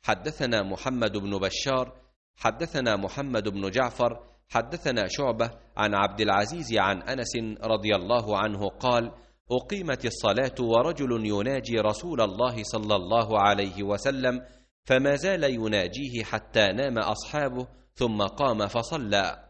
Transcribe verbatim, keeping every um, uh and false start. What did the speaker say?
حدثنا محمد بن بشار حدثنا محمد بن جعفر حدثنا شعبة عن عبد العزيز عن أنس رضي الله عنه قال: أقيمت الصلاة ورجل يناجي رسول الله صلى الله عليه وسلم، فما زال يناجيه حتى نام أصحابه، ثم قام فصلى.